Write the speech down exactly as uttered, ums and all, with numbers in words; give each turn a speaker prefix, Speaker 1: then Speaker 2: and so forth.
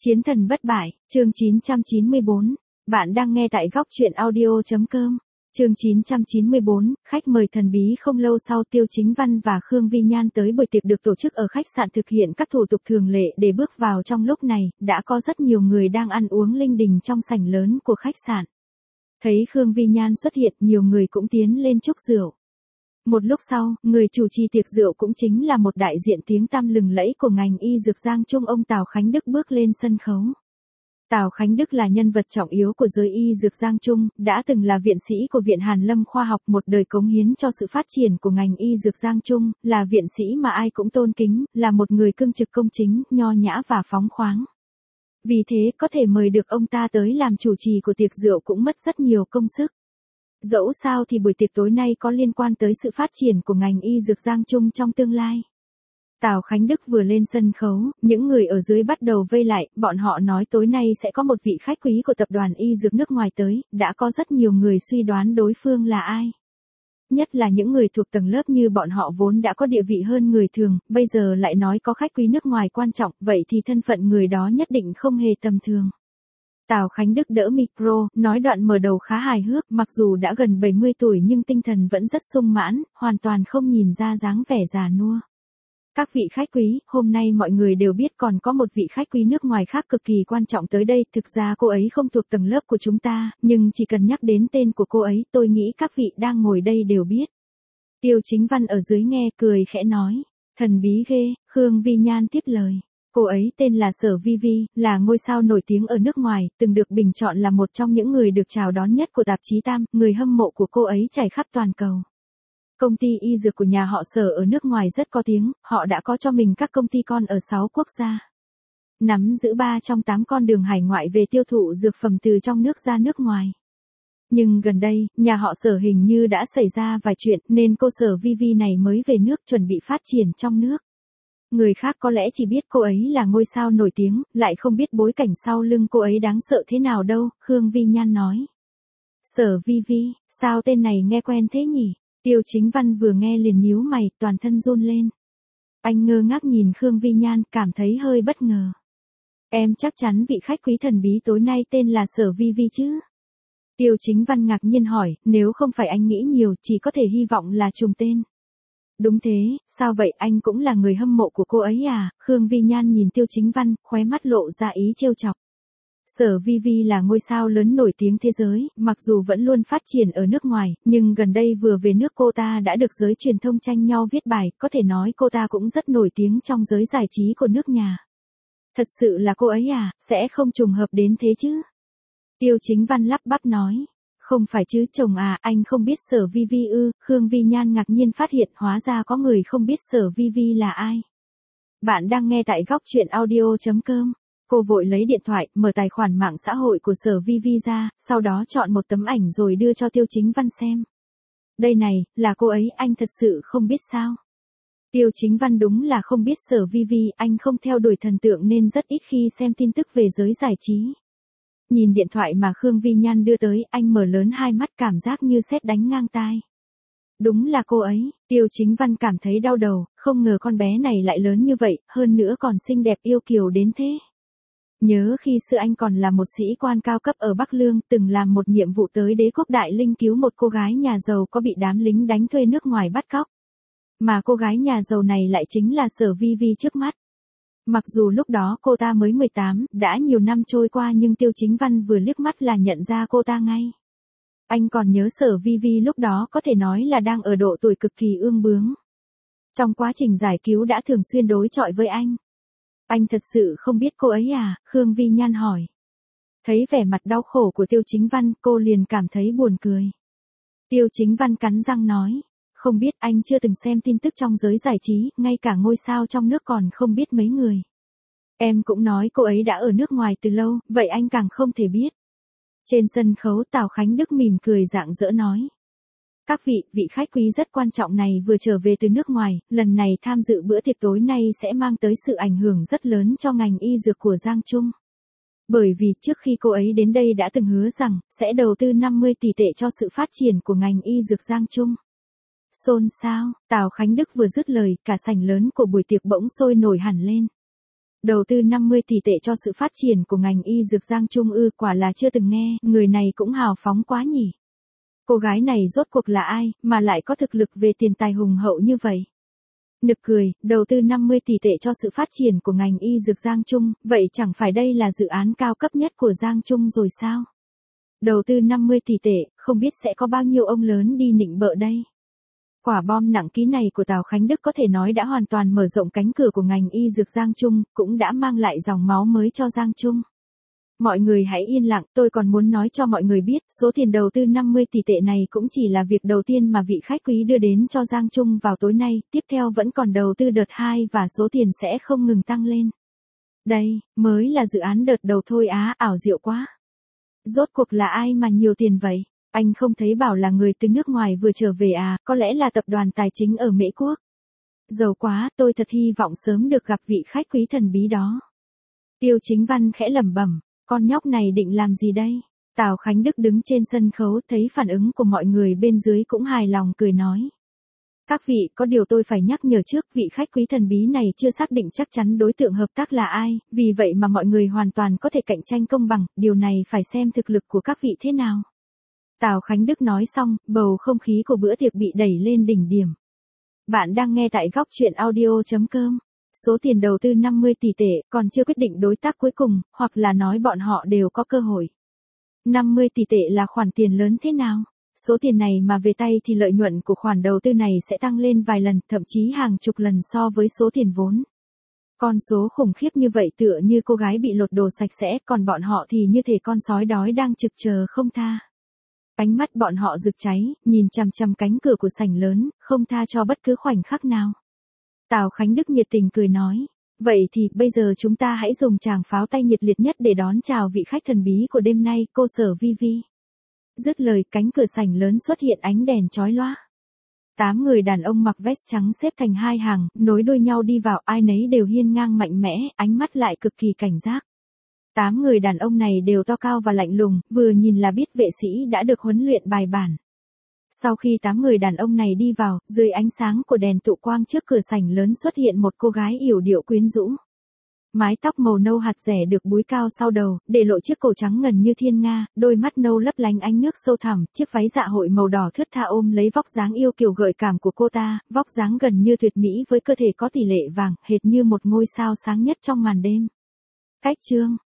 Speaker 1: Chiến thần bất bại, chương chín trăm chín mươi bốn. Bạn đang nghe tại góc truyện audio.com. Chương chín trăm chín mươi bốn, khách mời thần bí. Không lâu sau, Tiêu Chính Văn và Khương Vi Nhan tới buổi tiệc được tổ chức ở khách sạn thực hiện các thủ tục thường lệ để bước vào. Trong lúc này, đã có rất nhiều người đang ăn uống linh đình trong sảnh lớn của khách sạn. Thấy Khương Vi Nhan xuất hiện, nhiều người cũng tiến lên chúc rượu. Một lúc sau, người chủ trì tiệc rượu cũng chính là một đại diện tiếng tăm lừng lẫy của ngành y dược Giang Trung, ông Tào Khánh Đức bước lên sân khấu. Tào Khánh Đức là nhân vật trọng yếu của giới y dược Giang Trung, đã từng là viện sĩ của Viện Hàn Lâm Khoa học, một đời cống hiến cho sự phát triển của ngành y dược Giang Trung, là viện sĩ mà ai cũng tôn kính, là một người cương trực công chính, nho nhã và phóng khoáng. Vì thế, có thể mời được ông ta tới làm chủ trì của tiệc rượu cũng mất rất nhiều công sức. Dẫu sao thì buổi tiệc tối nay có liên quan tới sự phát triển của ngành y dược Giang Trung trong tương lai. Tào Khánh Đức vừa lên sân khấu, những người ở dưới bắt đầu vây lại, bọn họ nói tối nay sẽ có một vị khách quý của tập đoàn y dược nước ngoài tới, đã có rất nhiều người suy đoán đối phương là ai. Nhất là những người thuộc tầng lớp như bọn họ vốn đã có địa vị hơn người thường, bây giờ lại nói có khách quý nước ngoài quan trọng, vậy thì thân phận người đó nhất định không hề tầm thường. Tào Khánh Đức đỡ micro, nói đoạn mở đầu khá hài hước, mặc dù đã gần bảy mươi tuổi nhưng tinh thần vẫn rất sung mãn, hoàn toàn không nhìn ra dáng vẻ già nua. Các vị khách quý, hôm nay mọi người đều biết còn có một vị khách quý nước ngoài khác cực kỳ quan trọng tới đây, thực ra cô ấy không thuộc tầng lớp của chúng ta, nhưng chỉ cần nhắc đến tên của cô ấy, tôi nghĩ các vị đang ngồi đây đều biết. Tiêu Chính Văn ở dưới nghe, cười khẽ nói, thần bí ghê. Khương Vi Nhan tiếp lời. Cô ấy tên là Sở Vi Vi, là ngôi sao nổi tiếng ở nước ngoài, từng được bình chọn là một trong những người được chào đón nhất của tạp chí Tam, người hâm mộ của cô ấy trải khắp toàn cầu. Công ty y dược của nhà họ Sở ở nước ngoài rất có tiếng, họ đã có cho mình các công ty con ở sáu quốc gia. Nắm giữ ba trong tám con đường hải ngoại về tiêu thụ dược phẩm từ trong nước ra nước ngoài. Nhưng gần đây, nhà họ Sở hình như đã xảy ra vài chuyện nên cô Sở Vi Vi này mới về nước chuẩn bị phát triển trong nước. Người khác có lẽ chỉ biết cô ấy là ngôi sao nổi tiếng, lại không biết bối cảnh sau lưng cô ấy đáng sợ thế nào đâu, Khương Vi Nhan nói. Sở Vi Vi, sao tên này nghe quen thế nhỉ? Tiêu Chính Văn vừa nghe liền nhíu mày, toàn thân run lên. Anh ngơ ngác nhìn Khương Vi Nhan, cảm thấy hơi bất ngờ. Em chắc chắn vị khách quý thần bí tối nay tên là Sở Vi Vi chứ? Tiêu Chính Văn ngạc nhiên hỏi, nếu không phải anh nghĩ nhiều, chỉ có thể hy vọng là trùng tên. Đúng thế, sao vậy, anh cũng là người hâm mộ của cô ấy à? Khương Vi Nhan nhìn Tiêu Chính Văn, khóe mắt lộ ra ý trêu chọc. Sở Vi Vi là ngôi sao lớn nổi tiếng thế giới, mặc dù vẫn luôn phát triển ở nước ngoài, nhưng gần đây vừa về nước cô ta đã được giới truyền thông tranh nhau viết bài, có thể nói cô ta cũng rất nổi tiếng trong giới giải trí của nước nhà. Thật sự là cô ấy à, sẽ không trùng hợp đến thế chứ? Tiêu Chính Văn lắp bắp nói. Không phải chứ chồng à, anh không biết Sở Vi Vi ư? Khương Vi Nhan ngạc nhiên phát hiện hóa ra có người không biết Sở Vi Vi là ai. Bạn đang nghe tại góc truyện audio.com. Cô vội lấy điện thoại, mở tài khoản mạng xã hội của Sở Vi Vi ra, sau đó chọn một tấm ảnh rồi đưa cho Tiêu Chính Văn xem. Đây này, là cô ấy, anh thật sự không biết sao? Tiêu Chính Văn đúng là không biết Sở Vi Vi, anh không theo đuổi thần tượng nên rất ít khi xem tin tức về giới giải trí. Nhìn điện thoại mà Khương Vi Nhan đưa tới, anh mở lớn hai mắt, cảm giác như sét đánh ngang tai. Đúng là cô ấy, Tiêu Chính Văn cảm thấy đau đầu, không ngờ con bé này lại lớn như vậy, hơn nữa còn xinh đẹp yêu kiều đến thế. Nhớ khi xưa anh còn là một sĩ quan cao cấp ở Bắc Lương, từng làm một nhiệm vụ tới Đế quốc Đại Linh cứu một cô gái nhà giàu có bị đám lính đánh thuê nước ngoài bắt cóc. Mà cô gái nhà giàu này lại chính là Sở Vi Vi trước mắt. Mặc dù lúc đó cô ta mới mười tám, đã nhiều năm trôi qua nhưng Tiêu Chính Văn vừa liếc mắt là nhận ra cô ta ngay. Anh còn nhớ Sở Vi Vi lúc đó có thể nói là đang ở độ tuổi cực kỳ ương bướng. Trong quá trình giải cứu đã thường xuyên đối chọi với anh. Anh thật sự không biết cô ấy à? Khương Vi Nhan hỏi. Thấy vẻ mặt đau khổ của Tiêu Chính Văn, cô liền cảm thấy buồn cười. Tiêu Chính Văn cắn răng nói. Không biết, anh chưa từng xem tin tức trong giới giải trí, ngay cả ngôi sao trong nước còn không biết mấy người. Em cũng nói cô ấy đã ở nước ngoài từ lâu, vậy anh càng không thể biết. Trên sân khấu Tào Khánh Đức mỉm cười rạng rỡ nói. Các vị, vị khách quý rất quan trọng này vừa trở về từ nước ngoài, lần này tham dự bữa tiệc tối nay sẽ mang tới sự ảnh hưởng rất lớn cho ngành y dược của Giang Trung. Bởi vì trước khi cô ấy đến đây đã từng hứa rằng, sẽ đầu tư năm mươi tỷ tệ cho sự phát triển của ngành y dược Giang Trung. Xôn xao, Tào Khánh Đức vừa dứt lời, cả sảnh lớn của buổi tiệc bỗng sôi nổi hẳn lên. Đầu tư năm mươi tỷ tệ cho sự phát triển của ngành y dược Giang Trung ư, quả là chưa từng nghe, người này cũng hào phóng quá nhỉ. Cô gái này rốt cuộc là ai, mà lại có thực lực về tiền tài hùng hậu như vậy? Nực cười, đầu tư năm mươi tỷ tệ cho sự phát triển của ngành y dược Giang Trung, vậy chẳng phải đây là dự án cao cấp nhất của Giang Trung rồi sao? Đầu tư năm mươi tỷ tệ, không biết sẽ có bao nhiêu ông lớn đi nịnh bợ đây. Quả bom nặng ký này của Tào Khánh Đức có thể nói đã hoàn toàn mở rộng cánh cửa của ngành y dược Giang Trung, cũng đã mang lại dòng máu mới cho Giang Trung. Mọi người hãy yên lặng, tôi còn muốn nói cho mọi người biết, số tiền đầu tư năm mươi tỷ tệ này cũng chỉ là việc đầu tiên mà vị khách quý đưa đến cho Giang Trung vào tối nay, tiếp theo vẫn còn đầu tư đợt hai và số tiền sẽ không ngừng tăng lên. Đây, mới là dự án đợt đầu thôi á, ảo diệu quá. Rốt cuộc là ai mà nhiều tiền vậy? Anh không thấy bảo là người từ nước ngoài vừa trở về à, có lẽ là tập đoàn tài chính ở Mỹ Quốc. Giàu quá, tôi thật hy vọng sớm được gặp vị khách quý thần bí đó. Tiêu Chính Văn khẽ lẩm bẩm, con nhóc này định làm gì đây? Tào Khánh Đức đứng trên sân khấu thấy phản ứng của mọi người bên dưới cũng hài lòng cười nói. Các vị, có điều tôi phải nhắc nhở trước, vị khách quý thần bí này chưa xác định chắc chắn đối tượng hợp tác là ai, vì vậy mà mọi người hoàn toàn có thể cạnh tranh công bằng, điều này phải xem thực lực của các vị thế nào. Tào Khánh Đức nói xong, bầu không khí của bữa tiệc bị đẩy lên đỉnh điểm. Bạn đang nghe tại góc truyện audio chấm com. Số tiền đầu tư năm mươi tỷ tệ, còn chưa quyết định đối tác cuối cùng, hoặc là nói bọn họ đều có cơ hội. năm mươi tỷ tệ là khoản tiền lớn thế nào? Số tiền này mà về tay thì lợi nhuận của khoản đầu tư này sẽ tăng lên vài lần, thậm chí hàng chục lần so với số tiền vốn. Con số khủng khiếp như vậy tựa như cô gái bị lột đồ sạch sẽ, còn bọn họ thì như thể con sói đói đang trực chờ không tha. Ánh mắt bọn họ rực cháy, nhìn chằm chằm cánh cửa của sảnh lớn, không tha cho bất cứ khoảnh khắc nào. Tào Khánh Đức nhiệt tình cười nói, vậy thì bây giờ chúng ta hãy dùng tràng pháo tay nhiệt liệt nhất để đón chào vị khách thần bí của đêm nay, cô Sở Vi Vi. Dứt lời, cánh cửa sảnh lớn xuất hiện ánh đèn chói loá. Tám người đàn ông mặc vest trắng xếp thành hai hàng, nối đuôi nhau đi vào, ai nấy đều hiên ngang mạnh mẽ, ánh mắt lại cực kỳ cảnh giác. Tám người đàn ông này đều to cao và lạnh lùng, vừa nhìn là biết vệ sĩ đã được huấn luyện bài bản. Sau khi tám người đàn ông này đi vào, dưới ánh sáng của đèn tụ quang trước cửa sảnh lớn xuất hiện một cô gái yểu điệu quyến rũ. Mái tóc màu nâu hạt rẻ được búi cao sau đầu, để lộ chiếc cổ trắng ngần như thiên nga, đôi mắt nâu lấp lánh ánh nước sâu thẳm, chiếc váy dạ hội màu đỏ thướt tha ôm lấy vóc dáng yêu kiều gợi cảm của cô ta, vóc dáng gần như tuyệt mỹ với cơ thể có tỷ lệ vàng, hệt như một ngôi sao sáng nhất trong màn đêm. Cách chương